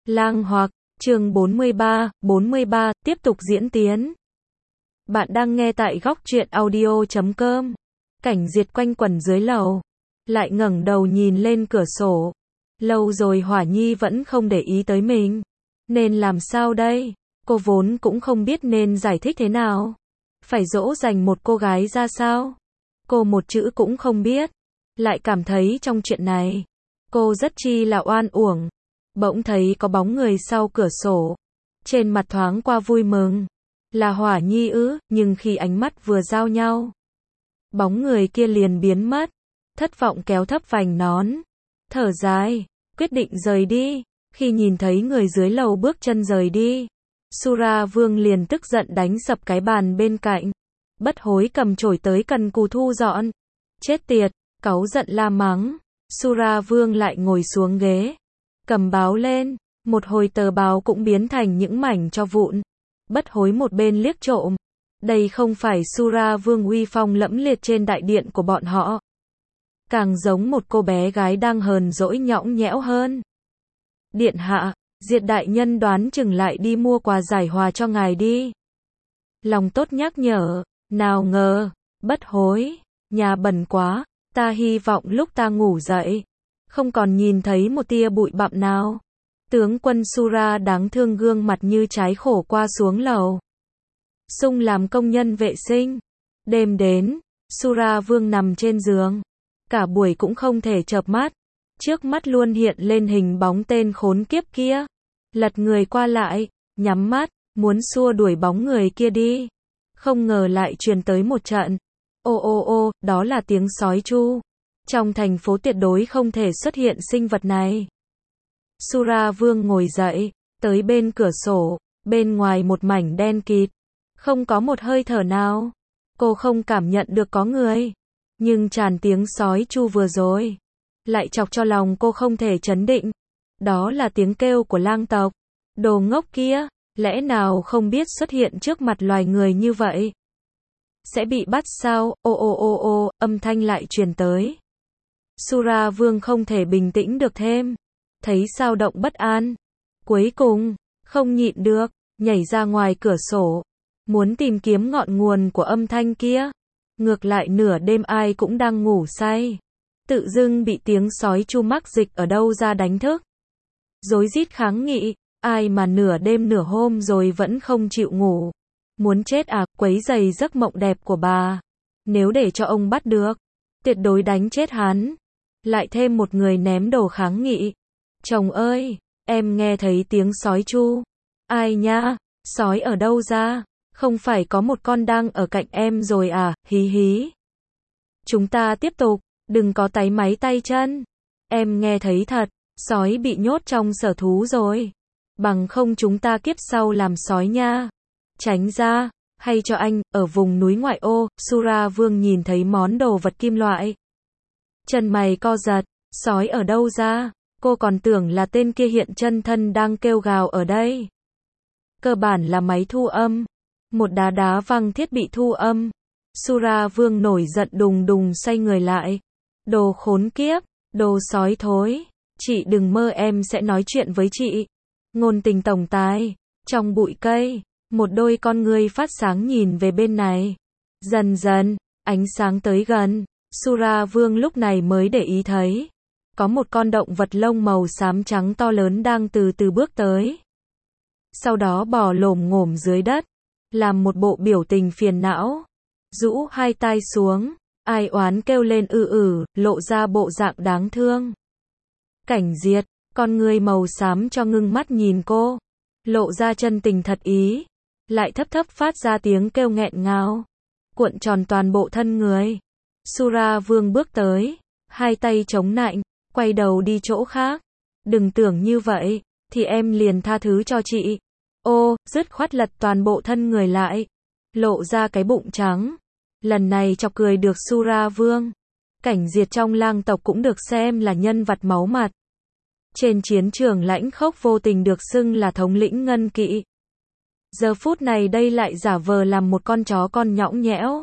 Lang Hoặc, chương 43, tiếp tục diễn tiến. Bạn đang nghe tại góc truyện audio.com. Cảnh Diệt quanh quẩn dưới lầu, lại ngẩng đầu nhìn lên cửa sổ. Lâu rồi Hỏa Nhi vẫn không để ý tới mình. Nên làm sao đây? Cô vốn cũng không biết nên giải thích thế nào. Phải dỗ dành một cô gái ra sao? Cô một chữ cũng không biết. Lại cảm thấy trong chuyện này, cô rất chi là oan uổng. Bỗng thấy có bóng người sau cửa sổ. Trên mặt thoáng qua vui mừng. Là Hỏa Nhi ư, nhưng khi ánh mắt vừa giao nhau, bóng người kia liền biến mất. Thất vọng kéo thấp vành nón, thở dài, quyết định rời đi. Khi nhìn thấy người dưới lầu bước chân rời đi, Sura Vương liền tức giận đánh sập cái bàn bên cạnh. Bất hối cầm chổi tới cần cù thu dọn. Chết tiệt, cáu giận la mắng. Sura Vương lại ngồi xuống ghế, cầm báo lên, một hồi tờ báo cũng biến thành những mảnh tro vụn. Bất hối một bên liếc trộm. Đây không phải Sura Vương uy phong lẫm liệt trên đại điện của bọn họ. Càng giống một cô bé gái đang hờn dỗi nhõng nhẽo hơn. Điện hạ, Diệt đại nhân đoán chừng lại đi mua quà giải hòa cho ngài đi. Lòng tốt nhắc nhở, nào ngờ, bất hối, nhà bẩn quá, ta hy vọng lúc ta ngủ dậy, không còn nhìn thấy một tia bụi bặm nào. Tướng quân Sura đáng thương gương mặt như trái khổ qua xuống lầu. Sung làm công nhân vệ sinh. Đêm đến, Sura Vương nằm trên giường. Cả buổi cũng không thể chợp mắt. Trước mắt luôn hiện lên hình bóng tên khốn kiếp kia. Lật người qua lại, nhắm mắt, muốn xua đuổi bóng người kia đi. Không ngờ lại truyền tới một trận. Ô ô ô, đó là tiếng sói tru. Trong thành phố tuyệt đối không thể xuất hiện sinh vật này. Sura Vương ngồi dậy, tới bên cửa sổ, bên ngoài một mảnh đen kịt. Không có một hơi thở nào. Cô không cảm nhận được có người. Nhưng tràn tiếng sói tru vừa rồi lại chọc cho lòng cô không thể trấn định. Đó là tiếng kêu của lang tộc. Đồ ngốc kia, lẽ nào không biết xuất hiện trước mặt loài người như vậy sẽ bị bắt sao? Ô ô ô ô, âm thanh lại truyền tới. Sura Vương không thể bình tĩnh được thêm. Thấy dao động bất an. Cuối cùng, không nhịn được, nhảy ra ngoài cửa sổ. Muốn tìm kiếm ngọn nguồn của âm thanh kia. Ngược lại nửa đêm ai cũng đang ngủ say. Tự dưng bị tiếng sói chu mắc dịch ở đâu ra đánh thức. Rối rít kháng nghị, ai mà nửa đêm nửa hôm rồi vẫn không chịu ngủ. Muốn chết à, quấy rầy giấc mộng đẹp của bà. Nếu để cho ông bắt được, tuyệt đối đánh chết hắn. Lại thêm một người ném đồ kháng nghị. Chồng ơi, em nghe thấy tiếng sói chu. Ai nha, sói ở đâu ra? Không phải có một con đang ở cạnh em rồi à, hí hí. Chúng ta tiếp tục, đừng có táy máy tay chân. Em nghe thấy thật, sói bị nhốt trong sở thú rồi. Bằng không chúng ta kiếp sau làm sói nha. Tránh ra, hay cho anh, ở vùng núi ngoại ô, Sura Vương nhìn thấy món đồ vật kim loại. Chân mày co giật, sói ở đâu ra? Cô còn tưởng là tên kia hiện chân thân đang kêu gào ở đây. Cơ bản là máy thu âm. Một đá đá văng thiết bị thu âm. Sura Vương nổi giận đùng đùng xoay người lại. Đồ khốn kiếp, đồ sói thối. Chị đừng mơ em sẽ nói chuyện với chị. Ngôn tình tổng tài. Trong bụi cây, một đôi con ngươi phát sáng nhìn về bên này. Dần dần, ánh sáng tới gần. Sura Vương lúc này mới để ý thấy. Có một con động vật lông màu xám trắng to lớn đang từ từ bước tới. Sau đó bò lồm ngổm dưới đất. Làm một bộ biểu tình phiền não. Rũ hai tai xuống. Ai oán kêu lên lộ ra bộ dạng đáng thương. Cảnh Diệt, con người màu xám cho ngưng mắt nhìn cô. Lộ ra chân tình thật ý. Lại thấp thấp phát ra tiếng kêu nghẹn ngào. Cuộn tròn toàn bộ thân người. Sura Vương bước tới. Hai tay chống nạnh. Quay đầu đi chỗ khác. Đừng tưởng như vậy, thì em liền tha thứ cho chị. Ô, dứt khoát lật toàn bộ thân người lại. Lộ ra cái bụng trắng. Lần này chọc cười được Sura Vương. Cảnh Diệt trong lang tộc cũng được xem là nhân vật máu mặt. Trên chiến trường lãnh khốc vô tình được xưng là thống lĩnh ngân kỵ. Giờ phút này đây lại giả vờ làm một con chó con nhõng nhẽo.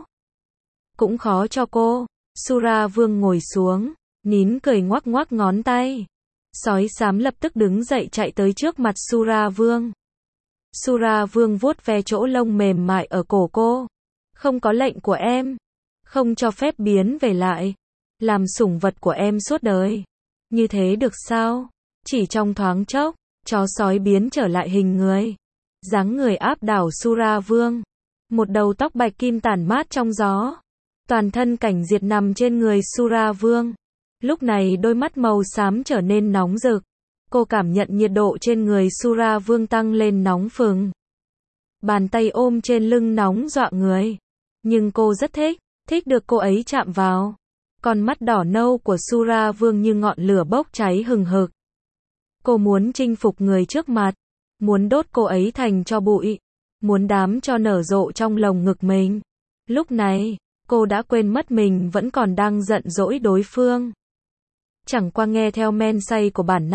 Cũng khó cho cô. Sura Vương ngồi xuống, nín cười ngoắc ngoắc ngón tay. Sói xám lập tức đứng dậy chạy tới trước mặt Sura Vương. Sura Vương vuốt ve chỗ lông mềm mại ở cổ cô. Không có lệnh của em. Không cho phép biến về lại. Làm sủng vật của em suốt đời. Như thế được sao? Chỉ trong thoáng chốc, chó sói biến trở lại hình người. Dáng người áp đảo Sura Vương. Một đầu tóc bạch kim tản mát trong gió. Toàn thân Cảnh Diệt nằm trên người Sura Vương. Lúc này đôi mắt màu xám trở nên nóng rực. Cô cảm nhận nhiệt độ trên người Sura Vương tăng lên nóng phừng. Bàn tay ôm trên lưng nóng dọa người. Nhưng cô rất thích được cô ấy chạm vào. Con mắt đỏ nâu của Sura Vương như ngọn lửa bốc cháy hừng hực. Cô muốn chinh phục người trước mặt. Muốn đốt cô ấy thành tro bụi. Muốn đám cho nở rộ trong lồng ngực mình. Lúc này, cô đã quên mất mình vẫn còn đang giận dỗi đối phương. Chẳng qua nghe theo men say của bản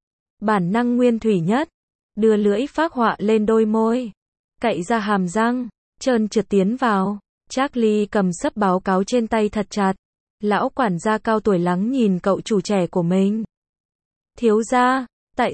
năng nguyên thủy nhất, đưa lưỡi phác họa lên đôi môi, cậy ra hàm răng, trơn trượt tiến vào. Charlie cầm sấp báo cáo trên tay thật chặt. Lão quản gia cao tuổi lắng nhìn cậu chủ trẻ của mình. Thiếu gia, tại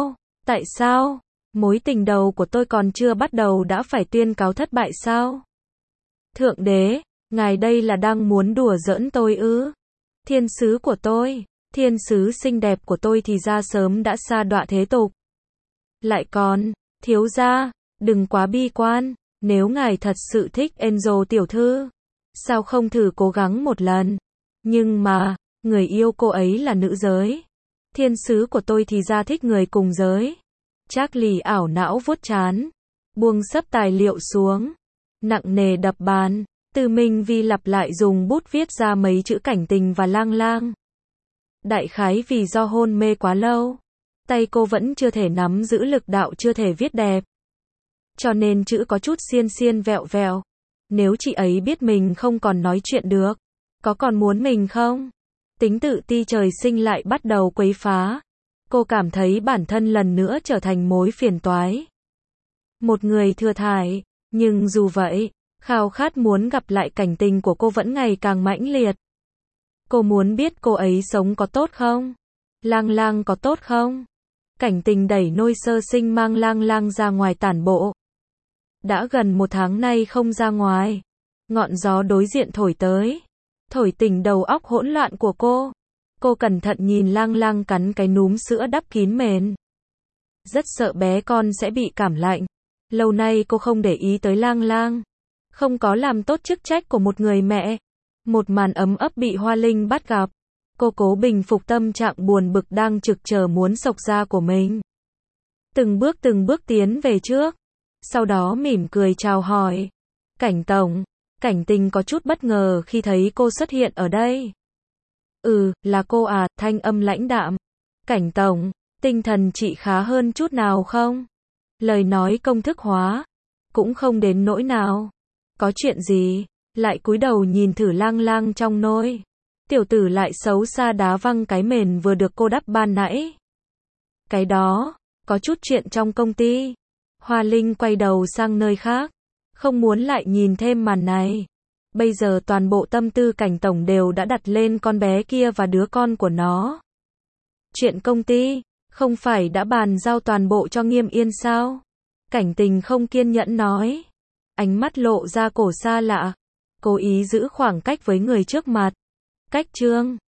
sao? Mối tình đầu của tôi còn chưa bắt đầu đã phải tuyên cáo thất bại sao? Thượng đế, ngài đây là đang muốn đùa giỡn tôi ư? Thiên sứ của tôi, thiên sứ xinh đẹp của tôi thì ra sớm đã sa đọa thế tục. Lại còn, thiếu gia, đừng quá bi quan, nếu ngài thật sự thích Angel tiểu thư, sao không thử cố gắng một lần? Nhưng mà, người yêu cô ấy là nữ giới. Thiên sứ của tôi thì ra thích người cùng giới. Charlie ảo não vuốt trán, buông sấp tài liệu xuống, nặng nề đập bàn. Từ Minh Vi lặp lại dùng bút viết ra mấy chữ cảnh tình và lang lang. Đại khái vì do hôn mê quá lâu, tay cô vẫn chưa thể nắm giữ lực đạo, chưa thể viết đẹp. Cho nên chữ có chút xiên xiên vẹo vẹo. Nếu chị ấy biết mình không còn nói chuyện được, có còn muốn mình không? Tính tự ti trời sinh lại bắt đầu quấy phá. Cô cảm thấy bản thân lần nữa trở thành mối phiền toái. Một người thừa thải, nhưng dù vậy, khao khát muốn gặp lại cảnh tình của cô vẫn ngày càng mãnh liệt. Cô muốn biết cô ấy sống có tốt không? Lang lang có tốt không? Cảnh tình đẩy nôi sơ sinh mang lang lang ra ngoài tản bộ. Đã gần 1 tháng nay không ra ngoài. Ngọn gió đối diện thổi tới, thổi tỉnh đầu óc hỗn loạn của cô. Cô cẩn thận nhìn lang lang cắn cái núm sữa đắp kín mền. Rất sợ bé con sẽ bị cảm lạnh. Lâu nay cô không để ý tới lang lang. Không có làm tốt chức trách của một người mẹ. Một màn ấm ấp bị Hoa Linh bắt gặp. Cô cố bình phục tâm trạng buồn bực đang trực chờ muốn xộc ra của mình. Từng bước tiến về trước. Sau đó mỉm cười chào hỏi. Cảnh tổng. Cảnh tình có chút bất ngờ khi thấy cô xuất hiện ở đây. Là cô à, thanh âm lãnh đạm. Cảnh tổng, tinh thần chị khá hơn chút nào không? Lời nói công thức hóa. Cũng không đến nỗi nào. Có chuyện gì? Lại cúi đầu nhìn thử lang lang trong nôi. Tiểu tử lại xấu xa đá văng cái mền vừa được cô đắp ban nãy. Cái đó, có chút chuyện trong công ty. Hoa Linh quay đầu sang nơi khác. Không muốn lại nhìn thêm màn này. Bây giờ toàn bộ tâm tư cảnh tổng đều đã đặt lên con bé kia và đứa con của nó. Chuyện công ty, không phải đã bàn giao toàn bộ cho Nghiêm Yên sao? Cảnh tình không kiên nhẫn nói. Ánh mắt lộ ra cổ xa lạ. Cố ý giữ khoảng cách với người trước mặt. Cách chương